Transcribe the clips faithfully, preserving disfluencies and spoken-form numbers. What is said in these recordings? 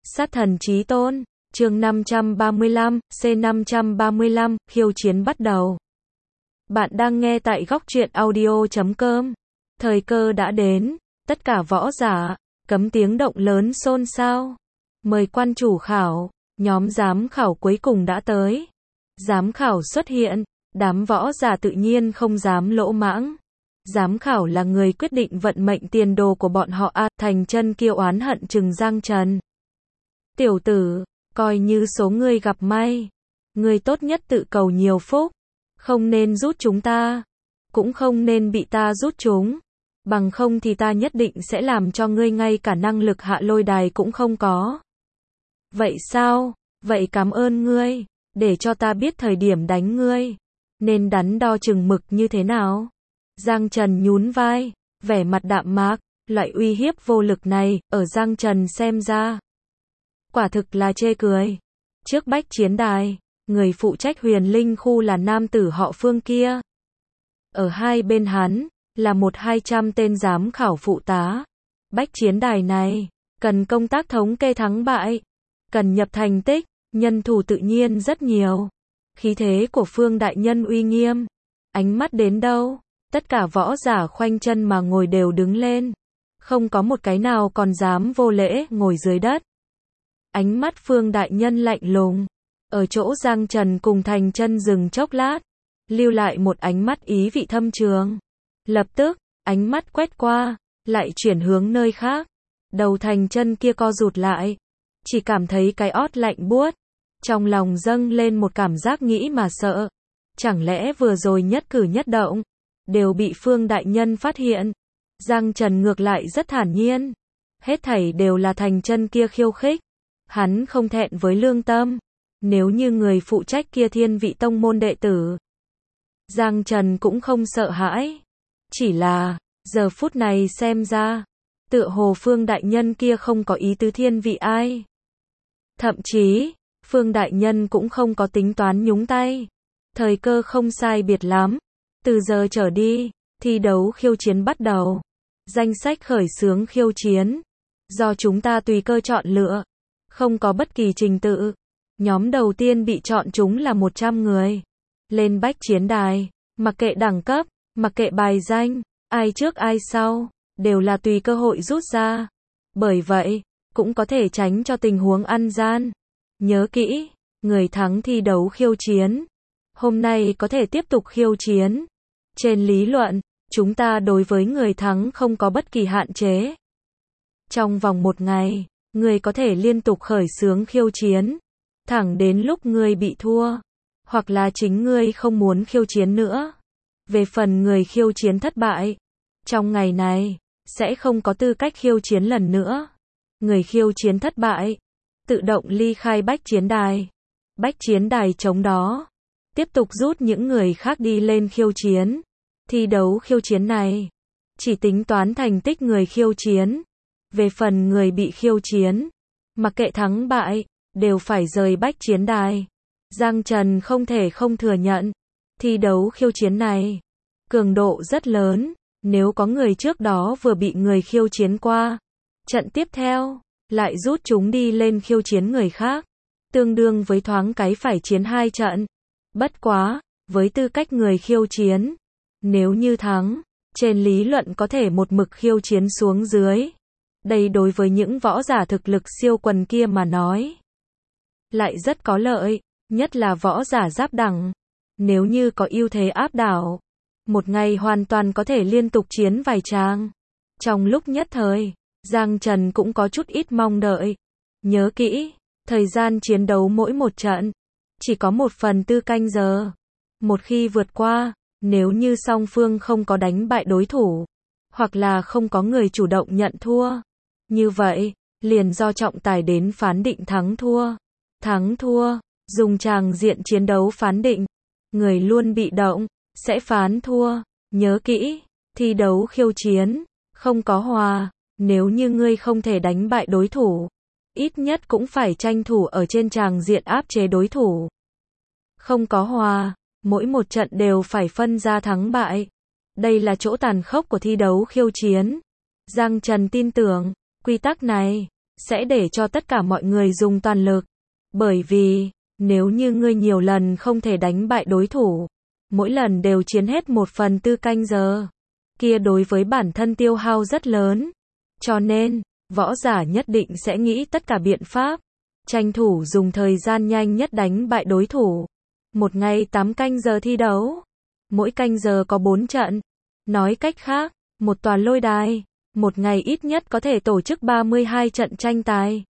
Sát thần chí tôn, chương năm trăm ba mươi lăm, C năm trăm ba mươi lăm, khiêu chiến bắt đầu. Bạn đang nghe tại góc truyện audio chấm com. Thời cơ đã đến, tất cả võ giả, cấm tiếng động lớn xôn xao. Mời quan chủ khảo, nhóm giám khảo cuối cùng đã tới. Giám khảo xuất hiện, đám võ giả tự nhiên không dám lỗ mãng. Giám khảo là người quyết định vận mệnh tiền đồ của bọn họ. A Thành Chân kia oán hận trừng Giang Trần. Tiểu tử, coi như số ngươi gặp may. Ngươi tốt nhất tự cầu nhiều phúc. Không nên rút chúng ta. Cũng không nên bị ta rút chúng. Bằng không thì ta nhất định sẽ làm cho ngươi ngay cả năng lực hạ lôi đài cũng không có. Vậy sao? Vậy cảm ơn ngươi. Để cho ta biết thời điểm đánh ngươi. Nên đắn đo chừng mực như thế nào? Giang Trần nhún vai, vẻ mặt đạm mạc. Loại uy hiếp vô lực này, ở Giang Trần xem ra. Quả thực là chê cười. Trước bách chiến đài, người phụ trách huyền linh khu là nam tử họ Phương kia. Ở hai bên hắn, là một hai trăm tên giám khảo phụ tá. Bách chiến đài này, cần công tác thống kê thắng bại. Cần nhập thành tích, nhân thủ tự nhiên rất nhiều. Khí thế của Phương đại nhân uy nghiêm. Ánh mắt đến đâu, tất cả võ giả khoanh chân mà ngồi đều đứng lên. Không có một cái nào còn dám vô lễ ngồi dưới đất. Ánh mắt Phương đại nhân lạnh lùng. Ở chỗ Giang Trần cùng Thành Chân dừng chốc lát. Lưu lại một ánh mắt ý vị thâm trường. Lập tức, ánh mắt quét qua, lại chuyển hướng nơi khác. Đầu Thành Chân kia co rụt lại. Chỉ cảm thấy cái ót lạnh buốt. Trong lòng dâng lên một cảm giác nghĩ mà sợ. Chẳng lẽ vừa rồi nhất cử nhất động đều bị Phương đại nhân phát hiện? Giang Trần ngược lại rất thản nhiên. Hết thảy đều là Thành Chân kia khiêu khích. Hắn không thẹn với lương tâm. Nếu như người phụ trách kia thiên vị tông môn đệ tử, Giang Trần cũng không sợ hãi. Chỉ là, giờ phút này xem ra, tựa hồ Phương đại nhân kia không có ý tứ thiên vị ai. Thậm chí, Phương đại nhân cũng không có tính toán nhúng tay. Thời cơ không sai biệt lắm. Từ giờ trở đi, thi đấu khiêu chiến bắt đầu. Danh sách khởi xướng khiêu chiến. Do chúng ta tùy cơ chọn lựa. Không có bất kỳ trình tự. Nhóm đầu tiên bị chọn chúng là một trăm người. Lên bách chiến đài. Mặc kệ đẳng cấp, mặc kệ bài danh, ai trước ai sau, đều là tùy cơ hội rút ra. Bởi vậy, cũng có thể tránh cho tình huống ăn gian. Nhớ kỹ, người thắng thi đấu khiêu chiến. Hôm nay có thể tiếp tục khiêu chiến. Trên lý luận, chúng ta đối với người thắng không có bất kỳ hạn chế. Trong vòng một ngày, người có thể liên tục khởi xướng khiêu chiến. Thẳng đến lúc ngươi bị thua. Hoặc là chính ngươi không muốn khiêu chiến nữa. Về phần người khiêu chiến thất bại, trong ngày này, sẽ không có tư cách khiêu chiến lần nữa. Người khiêu chiến thất bại, tự động ly khai bách chiến đài. Bách chiến đài chống đó. Tiếp tục rút những người khác đi lên khiêu chiến. Thi đấu khiêu chiến này, chỉ tính toán thành tích người khiêu chiến. Về phần người bị khiêu chiến, mặc kệ thắng bại, đều phải rời bách chiến đài. Giang Trần không thể không thừa nhận. Thi đấu khiêu chiến này, cường độ rất lớn. Nếu có người trước đó vừa bị người khiêu chiến qua, trận tiếp theo, lại rút chúng đi lên khiêu chiến người khác. Tương đương với thoáng cái phải chiến hai trận. Bất quá, với tư cách người khiêu chiến, nếu như thắng, trên lý luận có thể một mực khiêu chiến xuống dưới. Đây đối với những võ giả thực lực siêu quần kia mà nói, lại rất có lợi, nhất là võ giả giáp đẳng. Nếu như có ưu thế áp đảo, một ngày hoàn toàn có thể liên tục chiến vài tràng. Trong lúc nhất thời, Giang Trần cũng có chút ít mong đợi. Nhớ kỹ, thời gian chiến đấu mỗi một trận, chỉ có một phần tư canh giờ. Một khi vượt qua, nếu như song phương không có đánh bại đối thủ, hoặc là không có người chủ động nhận thua, như vậy, liền do trọng tài đến phán định thắng thua. Thắng thua, dùng tràng diện chiến đấu phán định. Người luôn bị động, sẽ phán thua. Nhớ kỹ, thi đấu khiêu chiến, không có hòa. Nếu như ngươi không thể đánh bại đối thủ, ít nhất cũng phải tranh thủ ở trên tràng diện áp chế đối thủ. Không có hòa, mỗi một trận đều phải phân ra thắng bại. Đây là chỗ tàn khốc của thi đấu khiêu chiến. Giang Trần tin tưởng, quy tắc này, sẽ để cho tất cả mọi người dùng toàn lực. Bởi vì, nếu như ngươi nhiều lần không thể đánh bại đối thủ, mỗi lần đều chiến hết một phần tư canh giờ, kia đối với bản thân tiêu hao rất lớn. Cho nên, võ giả nhất định sẽ nghĩ tất cả biện pháp, tranh thủ dùng thời gian nhanh nhất đánh bại đối thủ. Một ngày tám canh giờ thi đấu, mỗi canh giờ có bốn trận. Nói cách khác, một tòa lôi đài, một ngày ít nhất có thể tổ chức ba mươi hai trận tranh tài.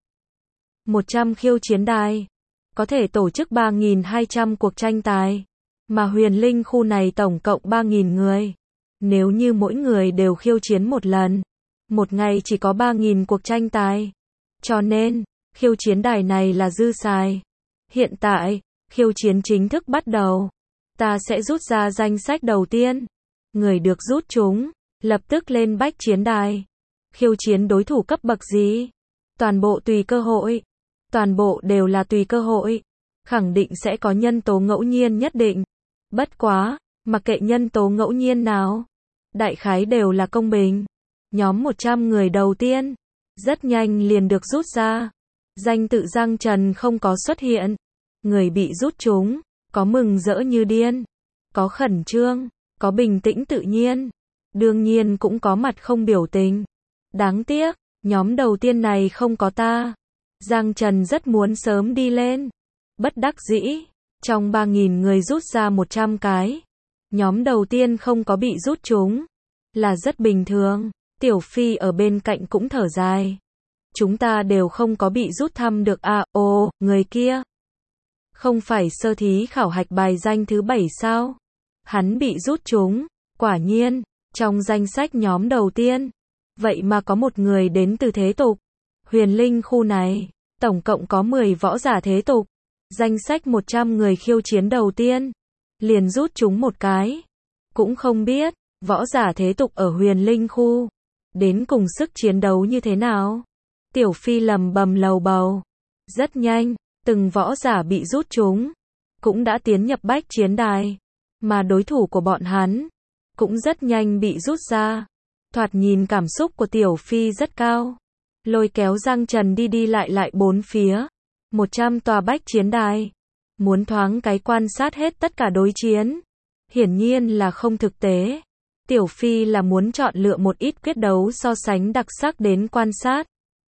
một trăm khiêu chiến đài, có thể tổ chức ba nghìn hai trăm cuộc tranh tài. Mà huyền linh khu này tổng cộng ba nghìn người. Nếu như mỗi người đều khiêu chiến một lần, một ngày chỉ có ba nghìn cuộc tranh tài. Cho nên, khiêu chiến đài này là dư xài. Hiện tại, khiêu chiến chính thức bắt đầu. Ta sẽ rút ra danh sách đầu tiên. Người được rút chúng, lập tức lên bách chiến đài. Khiêu chiến đối thủ cấp bậc gì? Toàn bộ tùy cơ hội. Toàn bộ đều là tùy cơ hội. Khẳng định sẽ có nhân tố ngẫu nhiên nhất định. Bất quá, mặc kệ nhân tố ngẫu nhiên nào, đại khái đều là công bình. Nhóm một trăm người đầu tiên, rất nhanh liền được rút ra. Danh tự Giang Trần không có xuất hiện. Người bị rút chúng, có mừng rỡ như điên, có khẩn trương, có bình tĩnh tự nhiên. Đương nhiên cũng có mặt không biểu tình. Đáng tiếc, nhóm đầu tiên này không có ta. Giang Trần rất muốn sớm đi lên. Bất đắc dĩ, trong ba nghìn người rút ra một trăm cái. Nhóm đầu tiên không có bị rút chúng. Là rất bình thường. Tiểu Phi ở bên cạnh cũng thở dài. Chúng ta đều không có bị rút thăm được à, ồ, người kia. Không phải sơ thí khảo hạch bài danh thứ bảy sao? Hắn bị rút chúng. Quả nhiên, trong danh sách nhóm đầu tiên. Vậy mà có một người đến từ thế tục. Huyền linh khu này, tổng cộng có mười võ giả thế tục. Danh sách một trăm người khiêu chiến đầu tiên. Liền rút chúng một cái. Cũng không biết, võ giả thế tục ở huyền linh khu. Đến cùng sức chiến đấu như thế nào? Tiểu Phi lầm bầm lầu bầu. Rất nhanh, từng võ giả bị rút chúng. Cũng đã tiến nhập bách chiến đài. Mà đối thủ của bọn hắn. Cũng rất nhanh bị rút ra. Thoạt nhìn cảm xúc của Tiểu Phi rất cao. Lôi kéo Giang Trần đi đi lại lại bốn phía. một trăm tòa bách chiến đài. Muốn thoáng cái quan sát hết tất cả đối chiến. Hiển nhiên là không thực tế. Tiểu Phi là muốn chọn lựa một ít quyết đấu so sánh đặc sắc đến quan sát.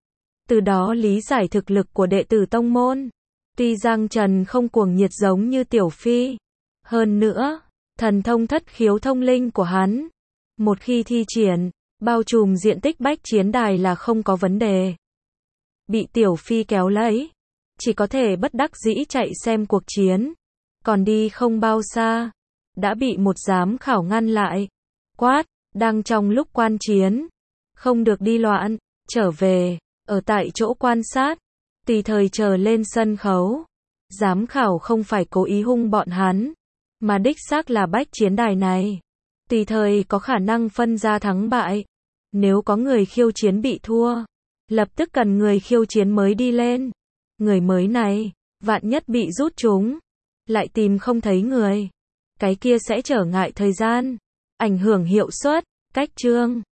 Từ đó lý giải thực lực của đệ tử tông môn. Tuy Giang Trần không cuồng nhiệt giống như Tiểu Phi. Hơn nữa, thần thông thất khiếu thông linh của hắn. Một khi thi triển, bao trùm diện tích bách chiến đài là không có vấn đề. Bị Tiểu Phi kéo lấy. Chỉ có thể bất đắc dĩ chạy xem cuộc chiến. Còn đi không bao xa. Đã bị một giám khảo ngăn lại. Quát, đang trong lúc quan chiến. Không được đi loạn, trở về, ở tại chỗ quan sát. Tùy thời chờ lên sân khấu. Giám khảo không phải cố ý hung bọn hắn. Mà đích xác là bách chiến đài này. Tùy thời có khả năng phân ra thắng bại. Nếu có người khiêu chiến bị thua. Lập tức cần người khiêu chiến mới đi lên. Người mới này, vạn nhất bị rút chúng. Lại tìm không thấy người. Cái kia sẽ trở ngại thời gian. Ảnh hưởng hiệu suất, cách chương.